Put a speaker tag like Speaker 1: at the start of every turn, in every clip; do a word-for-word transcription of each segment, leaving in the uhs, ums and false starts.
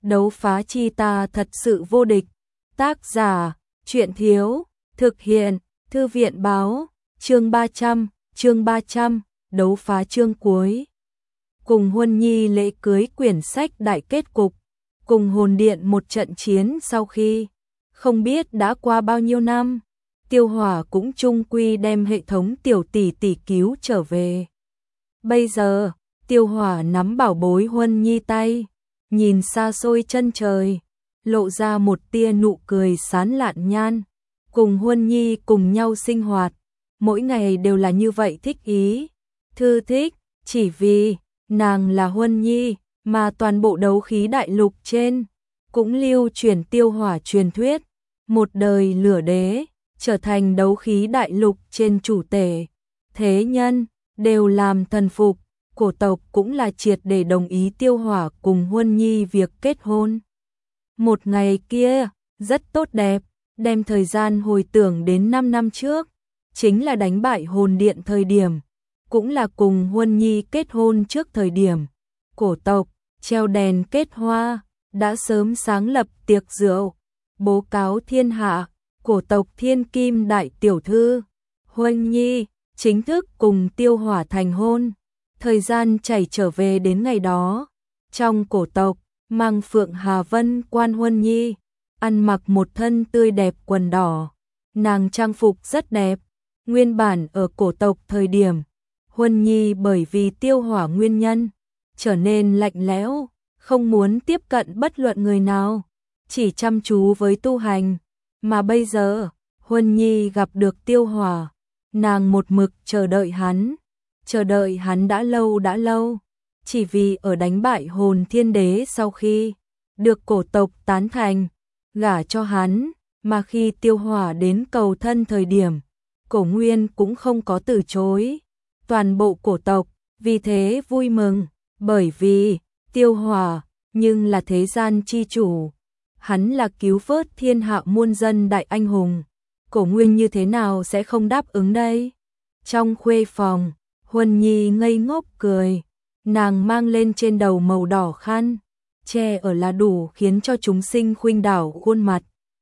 Speaker 1: đấu phá chi ta thật sự vô địch. Tác giả, truyện thiếu, thực hiện, thư viện báo, chương ba trăm, chương ba trăm, đấu phá chương cuối. Cùng Huân Nhi lễ cưới quyển sách đại kết cục, cùng hồn điện một trận chiến sau khi, không biết đã qua bao nhiêu năm, Tiêu Hỏa cũng chung quy đem hệ thống tiểu tỷ tỷ cứu trở về. Bây giờ, Tiêu Hỏa nắm bảo bối Huân Nhi tay, nhìn xa xôi chân trời, lộ ra một tia nụ cười sán lạn nhan, cùng Huân Nhi cùng nhau sinh hoạt, mỗi ngày đều là như vậy thích ý, thư thích, chỉ vì nàng là Huân Nhi, mà toàn bộ đấu khí đại lục trên cũng lưu truyền Tiêu Hỏa truyền thuyết, một đời lửa đế, trở thành đấu khí đại lục trên chủ tể, thế nhân đều làm thần phục, cổ tộc cũng là triệt để đồng ý Tiêu Hỏa cùng Huân Nhi việc kết hôn. Một ngày kia, rất tốt đẹp, đem thời gian hồi tưởng đến năm năm trước, chính là đánh bại hồn điện thời điểm, cũng là cùng Huân Nhi kết hôn trước thời điểm. Cổ tộc, treo đèn kết hoa, đã sớm sáng lập tiệc rượu, bố cáo thiên hạ, cổ tộc thiên kim đại tiểu thư, Huân Nhi, chính thức cùng Tiêu Hỏa thành hôn. Thời gian chảy trở về đến ngày đó, trong cổ tộc, mang phượng Hà Vân quan Huân Nhi, ăn mặc một thân tươi đẹp quần đỏ, nàng trang phục rất đẹp, nguyên bản ở cổ tộc thời điểm, Huân Nhi bởi vì Tiêu Hỏa nguyên nhân, trở nên lạnh lẽo, không muốn tiếp cận bất luận người nào, chỉ chăm chú với tu hành, mà bây giờ, Huân Nhi gặp được Tiêu Hỏa, nàng một mực chờ đợi hắn, chờ đợi hắn đã lâu đã lâu, chỉ vì ở đánh bại hồn thiên đế sau khi được cổ tộc tán thành, gả cho hắn, mà khi Tiêu Hỏa đến cầu thân thời điểm, cổ nguyên cũng không có từ chối, toàn bộ cổ tộc vì thế vui mừng, bởi vì Tiêu Hỏa nhưng là thế gian chi chủ, hắn là cứu vớt thiên hạ muôn dân đại anh hùng, cổ nguyên như thế nào sẽ không đáp ứng đây? Trong khuê phòng, Huân Nhi ngây ngốc cười, nàng mang lên trên đầu màu đỏ khăn, che ở là đủ khiến cho chúng sinh khuynh đảo khuôn mặt.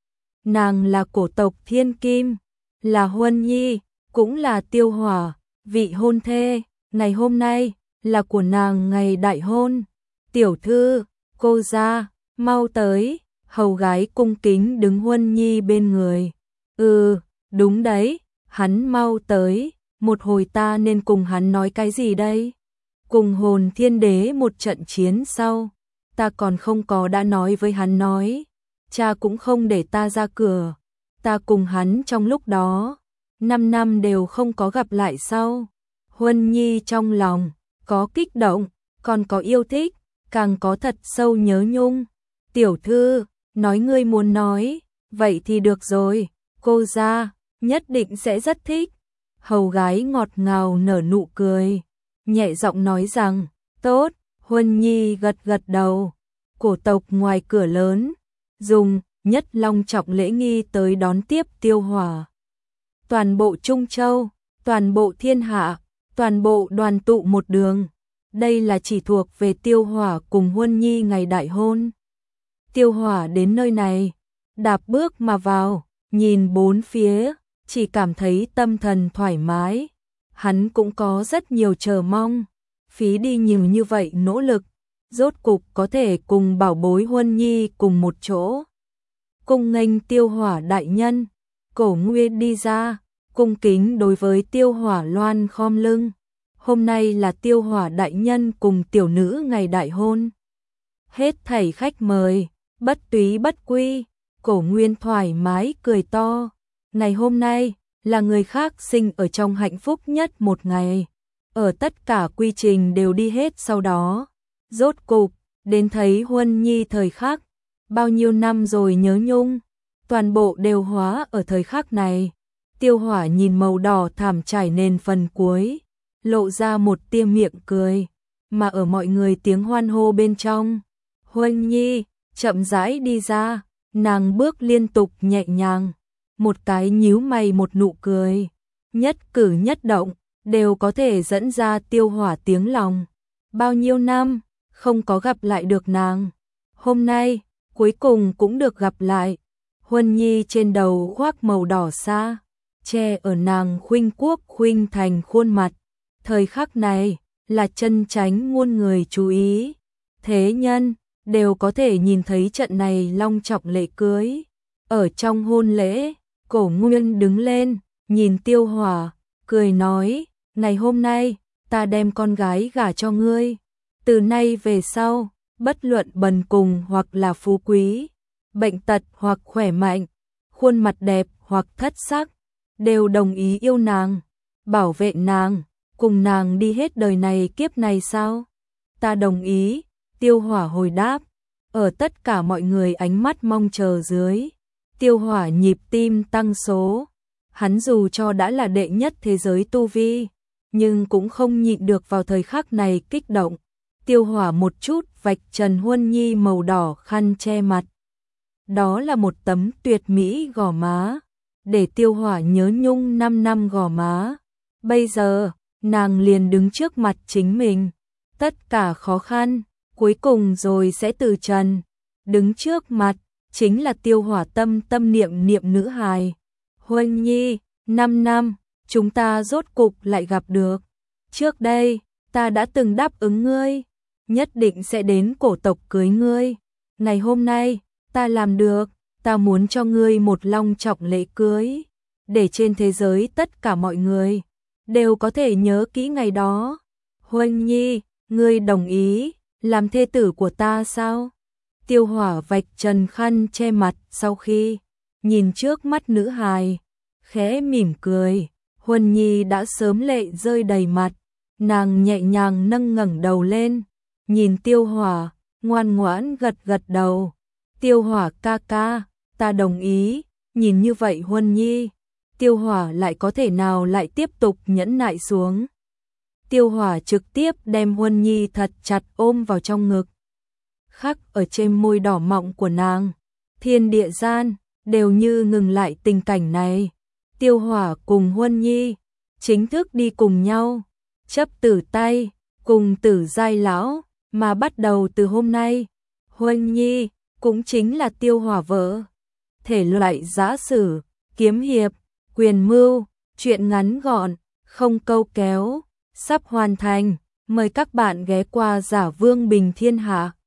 Speaker 1: Nàng là cổ tộc thiên kim, là Huân Nhi, cũng là Tiêu Hỏa, vị hôn thê, ngày hôm nay là của nàng ngày đại hôn. Tiểu thư, cô ra, mau tới, hầu gái cung kính đứng Huân Nhi bên người. Ừ, đúng đấy, hắn mau tới, một hồi ta nên cùng hắn nói cái gì đây? Cùng hồn thiên đế một trận chiến sau, ta còn không có đã nói với hắn nói, cha cũng không để ta ra cửa, ta cùng hắn trong lúc đó, năm năm đều không có gặp lại sau. Huân Nhi trong lòng, có kích động, còn có yêu thích, càng có thật sâu nhớ nhung. Tiểu thư, nói ngươi muốn nói, vậy thì được rồi, cô ra, nhất định sẽ rất thích. Hầu gái ngọt ngào nở nụ cười, nhẹ giọng nói rằng, tốt, Huân Nhi gật gật đầu. Cổ tộc ngoài cửa lớn, dùng nhất long trọng lễ nghi tới đón tiếp Tiêu Hỏa. Toàn bộ Trung Châu, toàn bộ thiên hạ, toàn bộ đoàn tụ một đường. Đây là chỉ thuộc về Tiêu Hỏa cùng Huân Nhi ngày đại hôn. Tiêu Hỏa đến nơi này, đạp bước mà vào, nhìn bốn phía, chỉ cảm thấy tâm thần thoải mái. Hắn cũng có rất nhiều chờ mong, phí đi nhiều như vậy nỗ lực, rốt cục có thể cùng bảo bối Huân Nhi cùng một chỗ. Cung nghênh Tiêu Hỏa đại nhân, cổ nguyên đi ra, cung kính đối với Tiêu Hỏa loan khom lưng. Hôm nay là Tiêu Hỏa đại nhân cùng tiểu nữ ngày đại hôn. Hết thảy khách mời, bất túy bất quy, cổ nguyên thoải mái cười to. Ngày hôm nay là người khác sinh ở trong hạnh phúc nhất một ngày. Ở tất cả quy trình đều đi hết sau đó. Rốt cục, đến thấy Huân Nhi thời khắc. Bao nhiêu năm rồi nhớ nhung, toàn bộ đều hóa ở thời khắc này. Tiêu Hỏa nhìn màu đỏ thảm trải nền phần cuối, lộ ra một tia miệng cười, mà ở mọi người tiếng hoan hô bên trong, Huân Nhi chậm rãi đi ra, nàng bước liên tục nhẹ nhàng, một cái nhíu mày một nụ cười, nhất cử nhất động đều có thể dẫn ra Tiêu Hỏa tiếng lòng. Bao nhiêu năm không có gặp lại được nàng, Hôm nay, cuối cùng cũng được gặp lại. Huân Nhi trên đầu khoác màu đỏ sa, che ở nàng khuynh quốc khuynh thành khuôn mặt. Thời khắc này, là chân chánh muôn người chú ý. Thế nhân, đều có thể nhìn thấy trận này long trọng lễ cưới. Ở trong hôn lễ, Cổ Nguyên đứng lên, nhìn Tiêu Hỏa, cười nói, ngày hôm nay, ta đem con gái gả cho ngươi. Từ nay về sau, bất luận bần cùng hoặc là phú quý, bệnh tật hoặc khỏe mạnh, khuôn mặt đẹp hoặc thất sắc, đều đồng ý yêu nàng, bảo vệ nàng, cùng nàng đi hết đời này kiếp này sao? Ta đồng ý, Tiêu Hỏa hồi đáp, ở tất cả mọi người ánh mắt mong chờ dưới. Tiêu Hỏa nhịp tim tăng số, hắn dù cho đã là đệ nhất thế giới tu vi, nhưng cũng không nhịn được vào thời khắc này kích động. Tiêu Hỏa một chút vạch trần Huân Nhi màu đỏ khăn che mặt. Đó là một tấm tuyệt mỹ gò má, để Tiêu Hỏa nhớ nhung năm năm gò má. Bây giờ, nàng liền đứng trước mặt chính mình. Tất cả khó khăn, cuối cùng rồi sẽ từ trần. Đứng trước mặt, chính là Tiêu Hỏa tâm tâm niệm niệm nữ hài. Huân Nhi, năm năm, chúng ta rốt cục lại gặp được. Trước đây, ta đã từng đáp ứng ngươi, nhất định sẽ đến cổ tộc cưới ngươi. Ngày hôm nay, ta làm được, ta muốn cho ngươi một long trọng lễ cưới, để trên thế giới tất cả mọi người đều có thể nhớ kỹ ngày đó. Huân Nhi, ngươi đồng ý làm thê tử của ta sao? Tiêu Hỏa vạch trần khăn che mặt sau khi nhìn trước mắt nữ hài, khẽ mỉm cười. Huân Nhi đã sớm lệ rơi đầy mặt, nàng nhẹ nhàng nâng ngẩng đầu lên, nhìn Tiêu Hỏa, ngoan ngoãn gật gật đầu. Tiêu Hỏa ca ca, ta đồng ý. Nhìn như vậy Huân Nhi, Tiêu Hỏa lại có thể nào lại tiếp tục nhẫn nại xuống. Tiêu Hỏa trực tiếp đem Huân Nhi thật chặt ôm vào trong ngực, khắc ở trên môi đỏ mọng của nàng. Thiên địa gian đều như ngừng lại tình cảnh này. Tiêu Hỏa cùng Huân Nhi chính thức đi cùng nhau, chấp tử tay, cùng tử giai lão, mà bắt đầu từ hôm nay, Huân Nhi cũng chính là Tiêu Hỏa vợ. Thể loại giã sử, kiếm hiệp, quyền mưu, truyện ngắn gọn, không câu kéo, sắp hoàn thành. Mời các bạn ghé qua Giả Vương Bình Thiên Hạ.